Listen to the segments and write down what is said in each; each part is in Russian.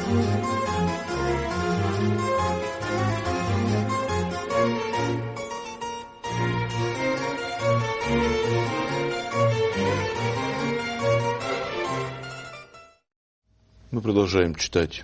Мы продолжаем читать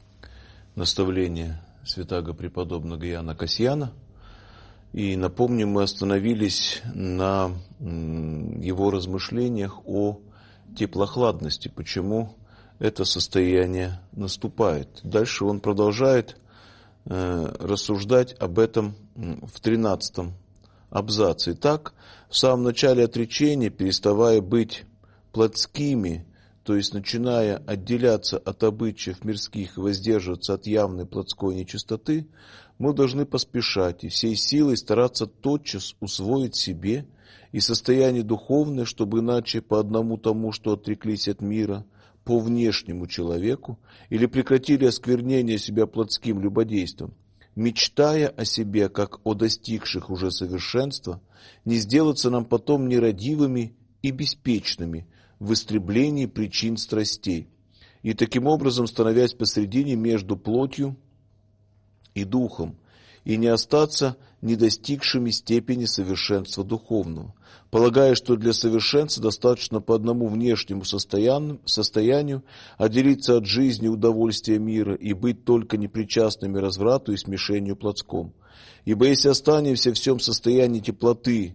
наставления святаго преподобного Иоанна Касьяна. И напомню, мы остановились на его размышлениях о теплохладности, почему это состояние наступает. Дальше он продолжает рассуждать об этом в 13 абзаце. Итак, в самом начале отречения, переставая быть плотскими, то есть начиная отделяться от обычаев мирских и воздерживаться от явной плотской нечистоты, мы должны поспешать и всей силой стараться тотчас усвоить себе и состояние духовное, чтобы иначе по одному тому, что отреклись от мира, по внешнему человеку, или прекратили осквернение себя плотским любодейством, мечтая о себе, как о достигших уже совершенства, не сделаться нам потом нерадивыми и беспечными в истреблении причин страстей, и таким образом становясь посредине между плотью и духом, и не остаться не достигшими степени совершенства духовного, полагая, что для совершенства достаточно по одному внешнему состоянию отделиться от жизни удовольствия мира и быть только непричастными разврату и смешению плотском. Ибо если останемся в всем состоянии теплоты,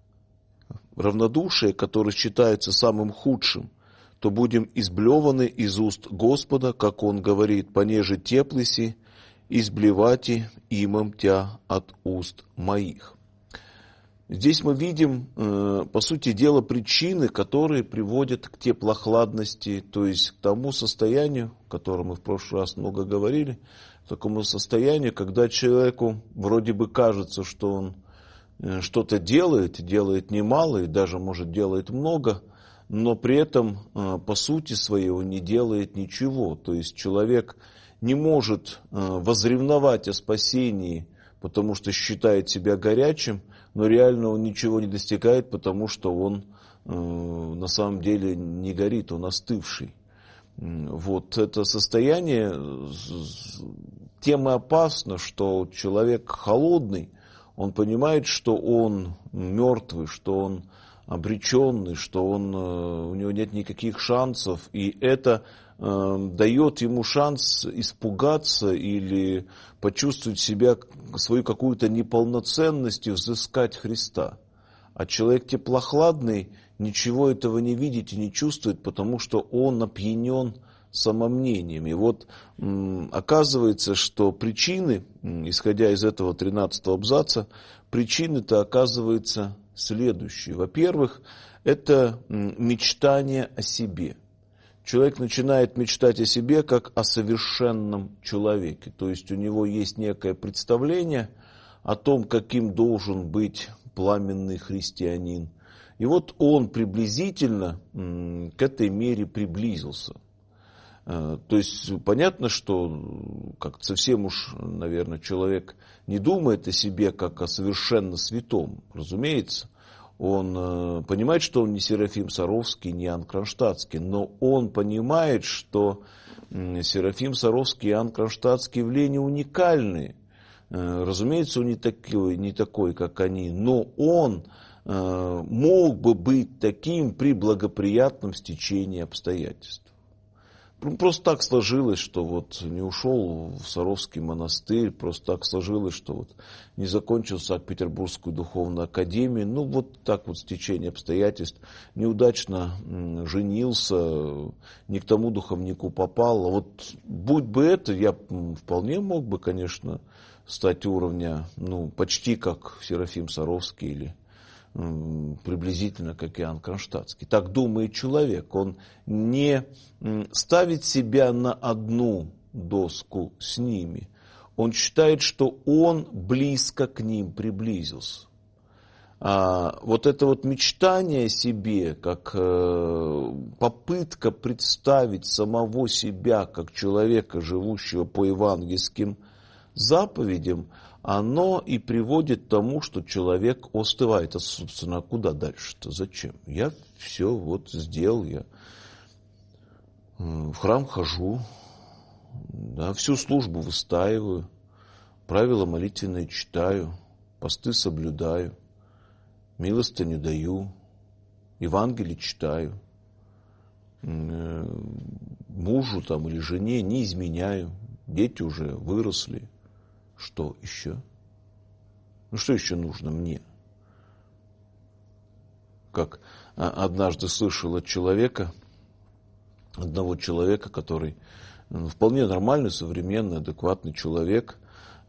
равнодушие, которое считается самым худшим, то будем изблеваны из уст Господа, как Он говорит, понеже теплыси, изблевати имам тя от уст моих. Здесь мы видим, по сути дела, причины, которые приводят к теплохладности, то есть к тому состоянию, о котором мы в прошлый раз много говорили, к такому состоянию, когда человеку вроде бы кажется, что он что-то делает немало и даже, может, делает много, но при этом по сути своей он не делает ничего. То есть человек не может возревновать о спасении, потому что считает себя горячим, но реально он ничего не достигает, потому что он на самом деле не горит, он остывший. Вот это состояние тем и опасно, что человек холодный, он понимает, что он мертвый, что он обреченный, что у него нет никаких шансов, и это дает ему шанс испугаться или почувствовать себя, свою какую-то неполноценность и взыскать Христа. А человек теплохладный ничего этого не видит и не чувствует, потому что он опьянен самомнением. И вот оказывается, что причины, исходя из этого 13 абзаца, причины-то оказываются следующие. Во-первых, это мечтание о себе. Человек начинает мечтать о себе как о совершенном человеке. То есть у него есть некое представление о том, каким должен быть пламенный христианин. И вот он приблизительно к этой мере приблизился. То есть понятно, что как совсем уж, наверное, человек не думает о себе как о совершенно святом. Разумеется, он понимает, что он не Серафим Саровский, не Иоанн Кронштадтский, но он понимает, что Серафим Саровский и Иоанн Кронштадтский явления уникальные. Разумеется, он не такой, как они, но он мог бы быть таким при благоприятном стечении обстоятельств. Просто так сложилось, что вот не ушел в Саровский монастырь, просто так сложилось, что вот не закончил Санкт-Петербургскую духовную академию, ну вот так вот стечение обстоятельств, неудачно женился, не к тому духовнику попал. А вот будь бы это, я вполне мог бы, конечно, стать уровня, почти как Серафим Саровский или приблизительно как Иоанн Кронштадтский. Так думает человек. Он не ставит себя на одну доску с ними. Он считает, что он близко к ним приблизился. А вот это вот мечтание о себе, как попытка представить самого себя как человека, живущего по евангельским заповедям, оно и приводит к тому, что человек остывает. А, собственно, куда дальше-то? Зачем? Я все вот сделал, я в храм хожу, Да, всю службу выстаиваю, правила молитвенные читаю, посты соблюдаю, милостыню даю, Евангелие читаю, мужу там или жене не изменяю, дети уже выросли. Что еще? Ну что еще нужно мне? Как однажды слышал от одного человека, который вполне нормальный, современный, адекватный человек.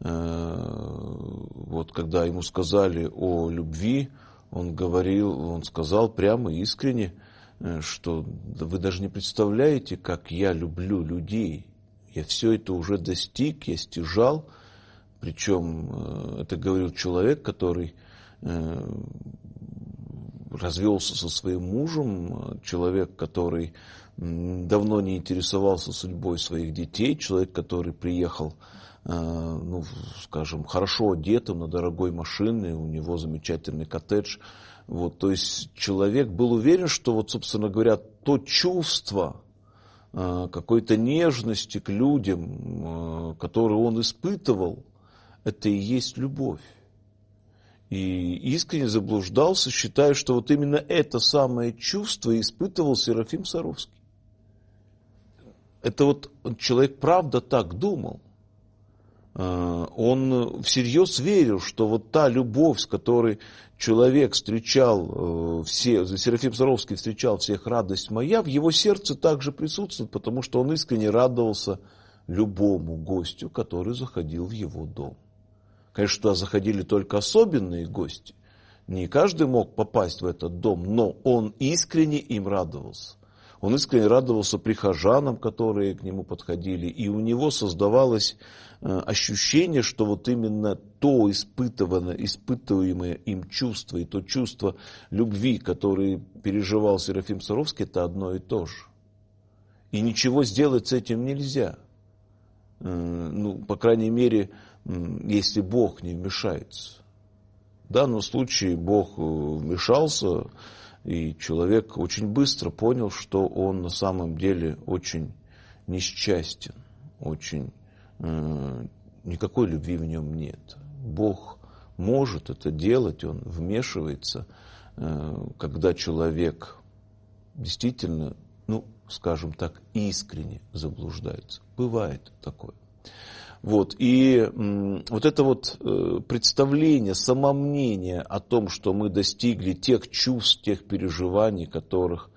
Вот когда ему сказали о любви, он сказал прямо и искренне, что вы даже не представляете, как я люблю людей. Я все это уже достиг, я стяжал. Причем это говорил человек, который развелся со своим мужем, человек, который давно не интересовался судьбой своих детей, человек, который приехал, ну, скажем, хорошо одетым, на дорогой машине, у него замечательный коттедж. Вот, то есть человек был уверен, что, вот, собственно говоря, то чувство какой-то нежности к людям, которое он испытывал, это и есть любовь. И искренне заблуждался, считая, что вот именно это самое чувство испытывал Серафим Саровский. Это вот человек правда так думал. Он всерьез верил, что вот та любовь, с которой человек встречал Серафим Саровский встречал всех радость моя, в его сердце также присутствует, потому что он искренне радовался любому гостю, который заходил в его дом. Конечно, туда заходили только особенные гости. Не каждый мог попасть в этот дом, но он искренне им радовался. Он искренне радовался прихожанам, которые к нему подходили. И у него создавалось ощущение, что вот именно то испытываемое им чувство и то чувство любви, которое переживал Серафим Саровский, это одно и то же. И ничего сделать с этим нельзя. Ну, по крайней мере, если Бог не вмешается. В данном случае Бог вмешался, и человек очень быстро понял, что он на самом деле очень несчастен, никакой любви в нем нет. Бог может это делать, он вмешивается, когда человек действительно, ну, скажем так, искренне заблуждается. Бывает такое. Вот, и вот это вот представление, самомнение о том, что мы достигли тех чувств, тех переживаний, которых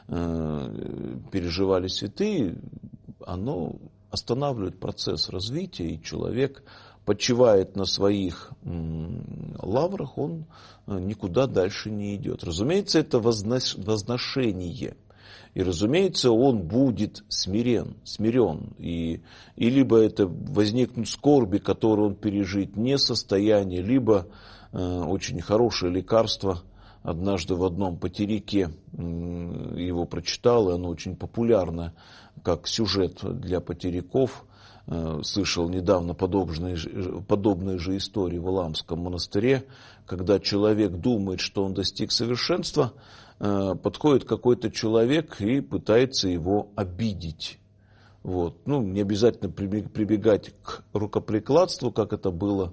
переживали святые, оно останавливает процесс развития, и человек почивает на своих лаврах, он никуда дальше не идет. Разумеется, это возношение. И, разумеется, он будет смирен. И либо это возникнут скорби, которые он пережить не в состоянии, либо очень хорошее лекарство. Однажды в одном потерике его прочитал, и оно очень популярно, как сюжет для потериков. Слышал недавно подобные же истории в Иламском монастыре, когда человек думает, что он достиг совершенства, подходит какой-то человек и пытается его обидеть. Вот. Ну, не обязательно прибегать к рукоприкладству, как это было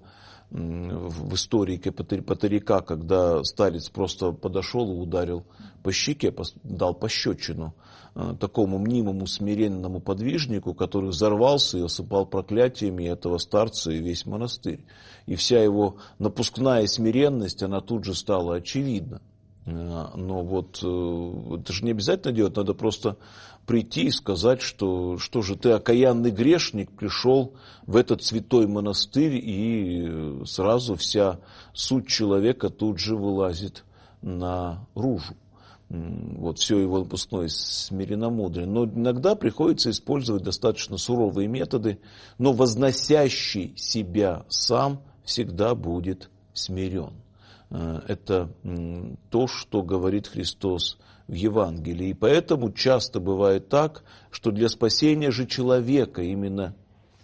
в истории потеряка, когда старец просто подошел и ударил по щеке, дал пощечину такому мнимому смиренному подвижнику, который взорвался и осыпал проклятиями этого старца и весь монастырь. И вся его напускная смиренность, она тут же стала очевидна. Но вот это же не обязательно делать, надо просто прийти и сказать, что же ты, окаянный грешник, пришел в этот святой монастырь, и сразу вся суть человека тут же вылазит наружу. Вот все его напускное смиренномудрие. Но иногда приходится использовать достаточно суровые методы, но возносящий себя сам всегда будет смирен. Это то, что говорит Христос в Евангелии. И поэтому часто бывает так, что для спасения же человека, именно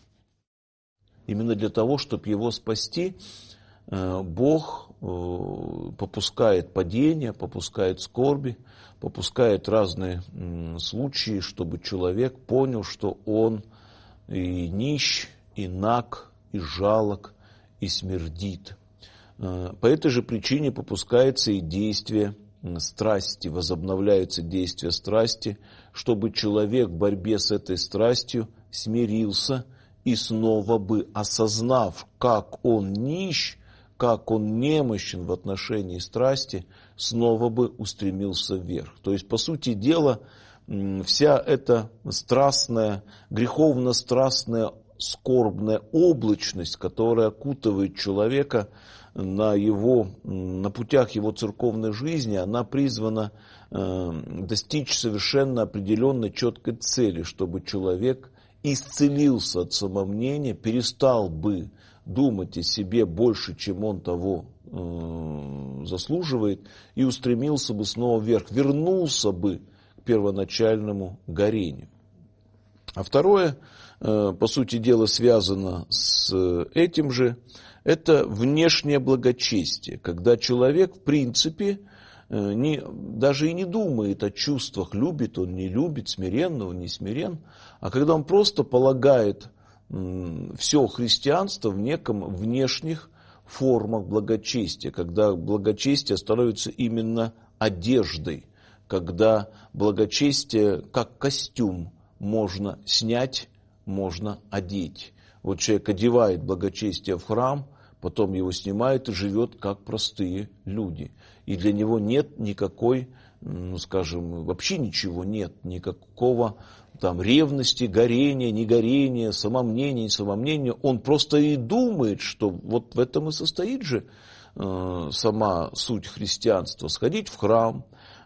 для того, чтобы его спасти, Бог попускает падения, попускает скорби, попускает разные случаи, чтобы человек понял, что он и нищ, и наг, и жалок, и смердит. По этой же причине попускается и действие страсти, возобновляется действие страсти, чтобы человек в борьбе с этой страстью смирился и снова бы, осознав, как он нищ, как он немощен в отношении страсти, снова бы устремился вверх. То есть, по сути дела, вся эта страстная, греховно-страстная, скорбная облачность, которая окутывает человека на путях его церковной жизни, она призвана достичь совершенно определенной четкой цели, чтобы человек исцелился от самомнения, перестал бы думать о себе больше, чем он того заслуживает, и устремился бы снова вверх, вернулся бы к первоначальному горению. А второе, по сути дела, связано с этим же, это внешнее благочестие, когда человек, в принципе, даже и не думает о чувствах, любит он, не любит, смирен он, не смирен, а когда он просто полагает все христианство в неком внешних формах благочестия, когда благочестие становится именно одеждой, когда благочестие как костюм можно снять, можно одеть. Вот человек одевает благочестие в храм, потом его снимает и живет как простые люди. И для него нет никакой, вообще ничего нет, никакого там ревности, горения, негорения, самомнения, несамомнения. Он просто и думает, что вот в этом и состоит же сама суть христианства. Сходить в храм,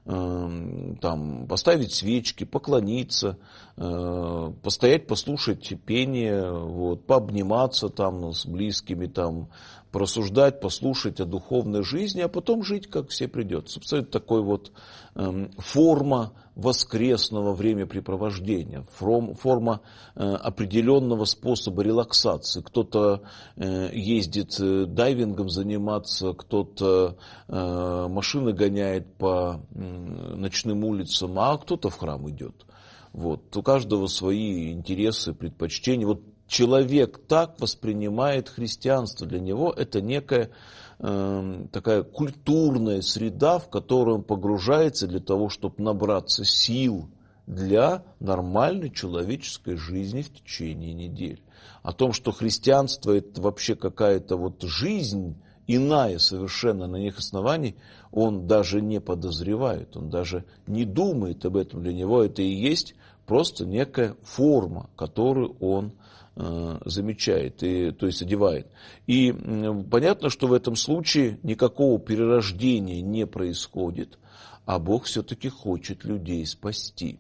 там, поставить свечки, поклониться, постоять, послушать пение, вот, пообниматься там с близкими, там, порассуждать, послушать о духовной жизни, а потом жить, как все придется. Это такой вот форма воскресного времяпрепровождения, форма определенного способа релаксации. Кто-то ездит дайвингом заниматься, кто-то машины гоняет по ночным улицам, а кто-то в храм идет. Вот. У каждого свои интересы, предпочтения. Вот человек так воспринимает христианство. Для него это некая такая культурная среда, в которую он погружается для того, чтобы набраться сил для нормальной человеческой жизни в течение недели. О том, что христианство это вообще какая-то вот жизнь иная совершенно на них оснований, он даже не подозревает, он даже не думает об этом. Для него это и есть просто некая форма, которую он замечает, то есть одевает. И понятно, что в этом случае никакого перерождения не происходит, а Бог все-таки хочет людей спасти.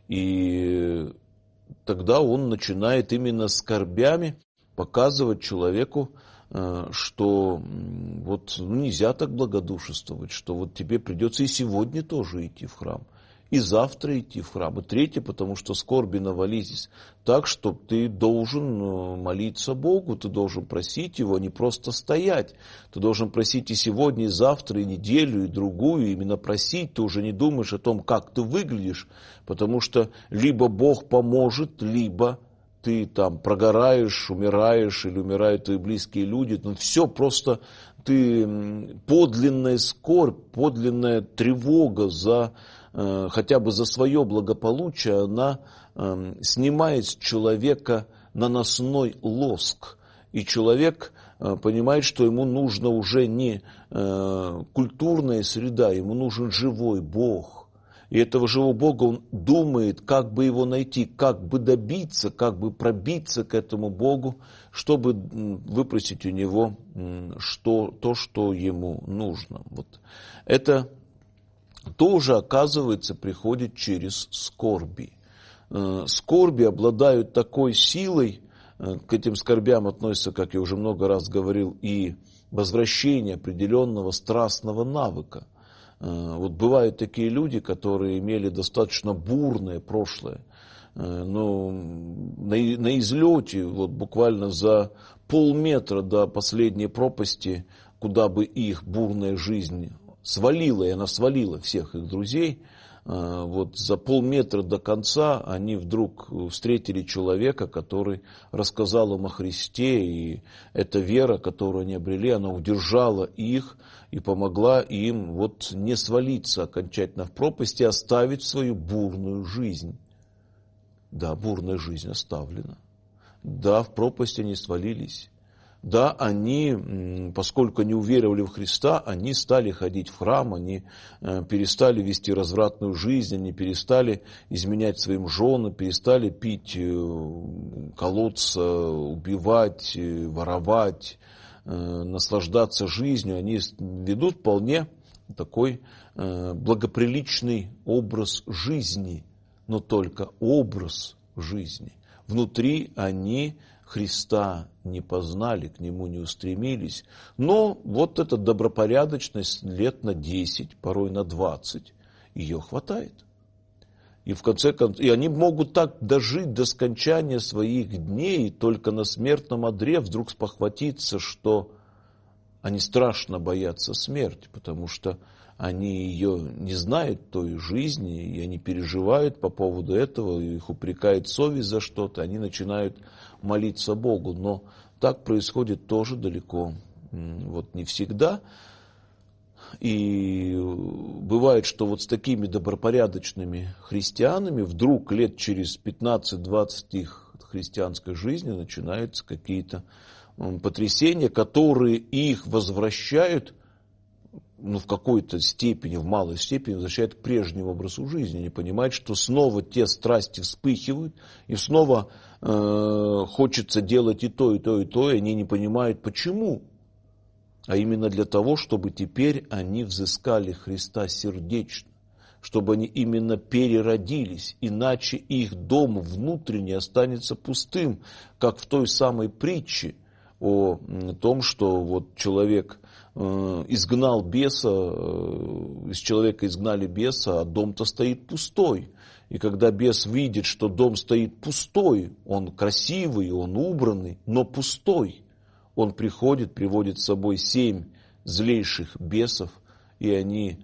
И тогда он начинает именно скорбями показывать человеку, что вот нельзя так благодушествовать, что вот тебе придется и сегодня тоже идти в храм, и завтра идти в храм, и третье, потому что скорби навалились так, что ты должен молиться Богу, ты должен просить Его, не просто стоять. Ты должен просить и сегодня, и завтра, и неделю, и другую, именно просить. Ты уже не думаешь о том, как ты выглядишь, потому что либо Бог поможет, либо ты там прогораешь, умираешь, или умирают твои близкие люди. Ну, все просто, подлинная скорбь, подлинная тревога хотя бы за свое благополучие, она снимает с человека наносной лоск. И человек понимает, что ему нужна уже не культурная среда, ему нужен живой Бог. И этого живого Бога он думает, как бы его найти, как бы добиться, как бы пробиться к этому Богу, чтобы выпросить у него то, что ему нужно. Вот. Это тоже, оказывается, приходит через скорби. Скорби обладают такой силой, к этим скорбям относится, как я уже много раз говорил, и возвращение определенного страстного навыка. Вот бывают такие люди, которые имели достаточно бурное прошлое, но на излете, вот буквально за полметра до последней пропасти, куда бы их бурная жизнь свалила, и она свалила всех их друзей, вот за полметра до конца они вдруг встретили человека, который рассказал им о Христе, и эта вера, которую они обрели, она удержала их и помогла им вот не свалиться окончательно в пропасть и оставить свою бурную жизнь. Да, бурная жизнь оставлена. Да, в пропасть они свалились. Да, они, поскольку не уверовали в Христа, они стали ходить в храм, они перестали вести развратную жизнь, они перестали изменять своим женам, перестали пить, колоться, убивать, воровать, наслаждаться жизнью. Они ведут вполне такой благоприличный образ жизни, но только образ жизни. Внутри они Христа не познали, к Нему не устремились. Но вот эта добропорядочность лет на 10, порой на 20, ее хватает. И в конце концов, и они могут так дожить до скончания своих дней, и только на смертном одре вдруг спохватиться, что они страшно боятся смерти, потому что они ее не знают, той жизни, и они переживают по поводу этого, их упрекает совесть за что-то, они начинают молиться Богу. Но так происходит тоже далеко, вот не всегда. И бывает, что вот с такими добропорядочными христианами вдруг лет через 15-20 их христианской жизни начинаются какие-то потрясения, которые их возвращают, в какой-то степени, в малой степени возвращают к прежнему образу жизни. Они понимают, что снова те страсти вспыхивают, и снова хочется делать и то, и то, и то, и они не понимают, почему. А именно для того, чтобы теперь они взыскали Христа сердечно, чтобы они именно переродились, иначе их дом внутренний останется пустым, как в той самой притче о том, что вот человек изгнал беса, из человека изгнали беса, а дом-то стоит пустой. И когда бес видит, что дом стоит пустой, он красивый, он убранный, но пустой, он приходит, приводит с собой 7 злейших бесов, и они,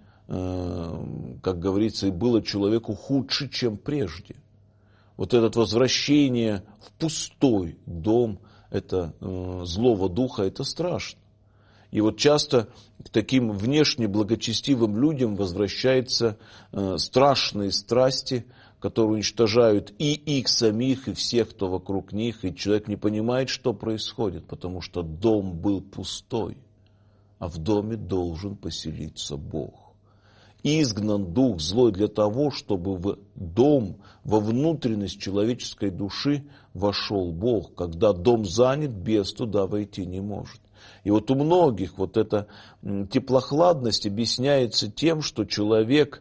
как говорится, и было человеку худше, чем прежде. Вот это возвращение в пустой дом, это злого духа, это страшно. И вот часто к таким внешне благочестивым людям возвращаются страшные страсти, которые уничтожают и их самих, и всех, кто вокруг них, и человек не понимает, что происходит, потому что дом был пустой, а в доме должен поселиться Бог. Изгнан дух злой для того, чтобы в дом, во внутренность человеческой души вошел Бог. Когда дом занят, бес туда войти не может. И вот у многих вот эта теплохладность объясняется тем, что человек,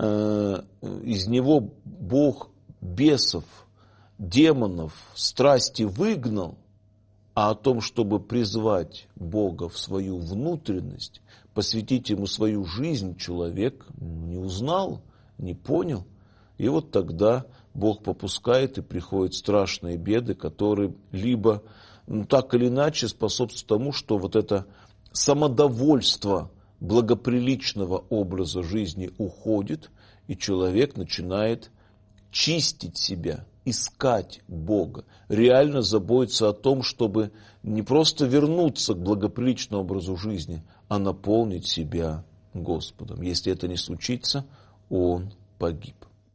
из него Бог бесов, демонов, страсти выгнал, а о том, чтобы призвать Бога в свою внутренность, посвятить Ему свою жизнь, человек не узнал, не понял. И вот тогда Бог попускает, и приходят страшные беды, которые либо так или иначе способствуют тому, что вот это самодовольство благоприличного образа жизни уходит, и человек начинает чистить себя, искать Бога, реально заботиться о том, чтобы не просто вернуться к благоприличному образу жизни, а наполнить себя Господом. Если это не случится, он погиб.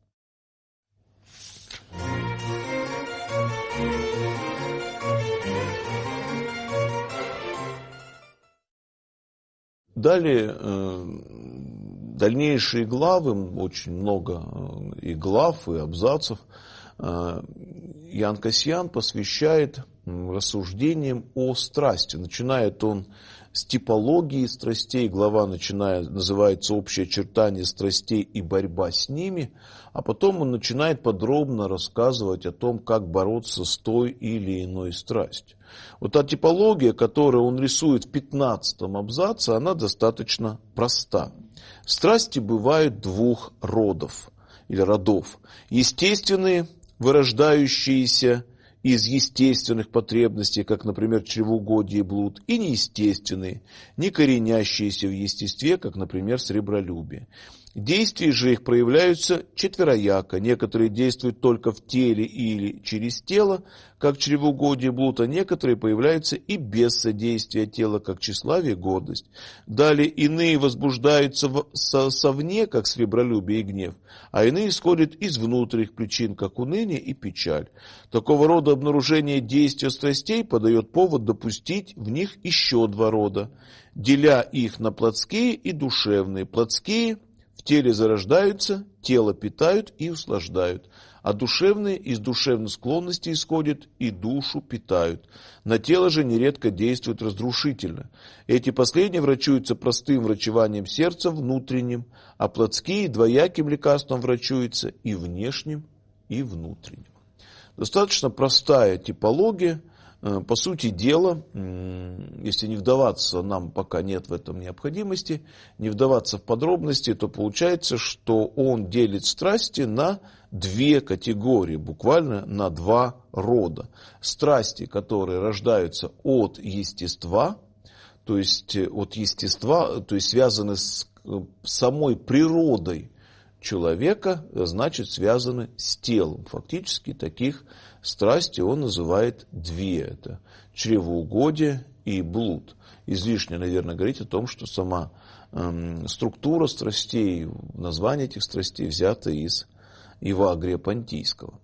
Далее, дальнейшие главы, очень много и глав, и абзацев, Иоанн Кассиан посвящает рассуждениям о страсти. Начинает он с типологии страстей, глава называется «Общее очертание страстей и борьба с ними», а потом он начинает подробно рассказывать о том, как бороться с той или иной страстью. Вот та типология, которую он рисует в 15-м абзаце, она достаточно проста. Страсти бывают 2 родов или родов. Естественные, вырождающиеся из естественных потребностей, как, например, чревоугодие и блуд, и неестественные, не коренящиеся в естестве, как, например, сребролюбие. Действия же их проявляются четверояко. Некоторые действуют только в теле или через тело, как чревоугодие, блуд, а некоторые появляются и без содействия тела, как тщеславие, гордость. Далее иные возбуждаются совне, как сребролюбие и гнев, а иные исходят из внутренних причин, как уныние и печаль. Такого рода обнаружение действия страстей подает повод допустить в них еще два рода, деля их на плотские и душевные. Плотские в теле зарождаются, тело питают и услаждают, а душевные из душевной склонности исходят и душу питают. На тело же нередко действуют разрушительно. Эти последние врачуются простым врачеванием сердца внутренним, а плотские двояким лекарством врачуются и внешним, и внутренним. Достаточно простая типология. По сути дела, если не вдаваться, нам пока нет в этом необходимости, не вдаваться в подробности, то получается, что он делит страсти на две категории, буквально на два рода. Страсти, которые рождаются от естества, то есть связаны с самой природой человека, значит, связаны с телом. Фактически таких страстей он называет две. Это чревоугодие и блуд. Излишне, наверное, говорить о том, что сама структура страстей, название этих страстей взято из Евагрия Понтийского.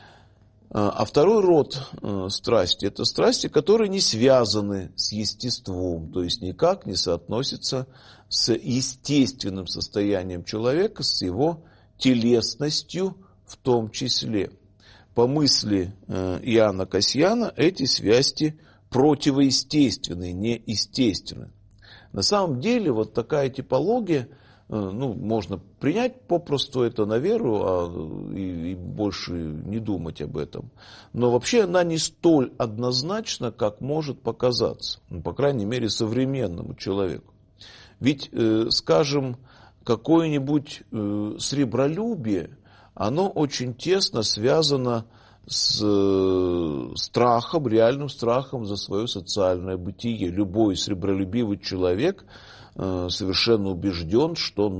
А второй род страсти – это страсти, которые не связаны с естеством, то есть никак не соотносятся с естественным состоянием человека, с его телесностью в том числе. По мысли Иоанна Кассиана, эти связи противоестественные, неестественные. На самом деле, вот такая типология, можно принять попросту это на веру и больше не думать об этом. Но вообще она не столь однозначна, как может показаться, по крайней мере, современному человеку. Ведь, скажем, какое-нибудь сребролюбие, оно очень тесно связано с страхом, реальным страхом за свое социальное бытие. Любой сребролюбивый человек совершенно убежден, что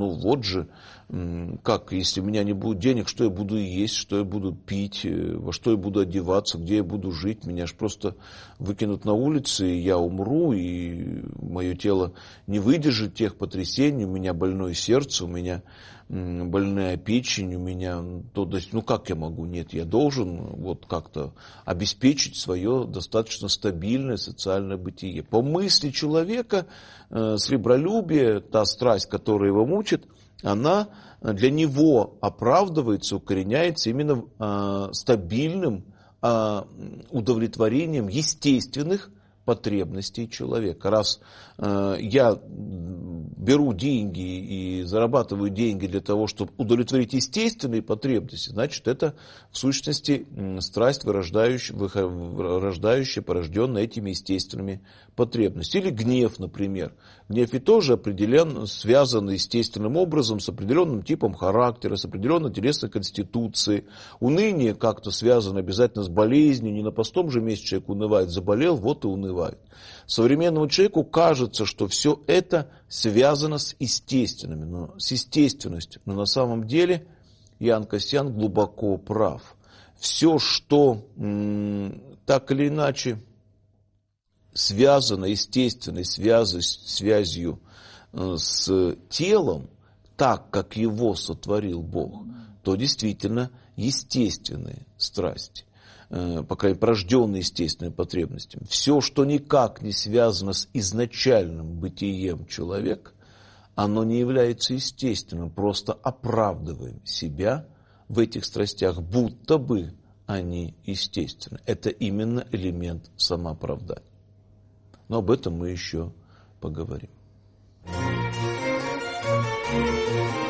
если у меня не будет денег, что я буду есть, что я буду пить, во что я буду одеваться, где я буду жить, меня ж просто выкинут на улицы, и я умру, и мое тело не выдержит тех потрясений, у меня больное сердце, у меня больная печень, у меня, как я могу? Нет, я должен как-то обеспечить свое достаточно стабильное социальное бытие. По мысли человека, сребролюбие, та страсть, которая его мучит, она для него оправдывается, укореняется именно стабильным удовлетворением естественных потребностей человека. Раз я беру деньги и зарабатываю деньги для того, чтобы удовлетворить естественные потребности, значит, это в сущности страсть, рождающая, порожденная этими естественными потребностями. Или гнев, например. Гнев ведь тоже связан естественным образом с определенным типом характера, с определенной телесной конституцией. Уныние как-то связано обязательно с болезнью. Не на пустом же месте человек унывает. Заболел, вот и унывает. Современному человеку кажется, что все это связано с естественностью. Но на самом деле Иоанн Кассиан глубоко прав. Все, что так или иначе связано естественной связью с телом, так, как его сотворил Бог, то действительно естественные страсти, по крайней мере, порожденные естественными потребностями. Все, что никак не связано с изначальным бытием человека, оно не является естественным, просто оправдываем себя в этих страстях, будто бы они естественны. Это именно элемент самооправдания. Но об этом мы еще поговорим.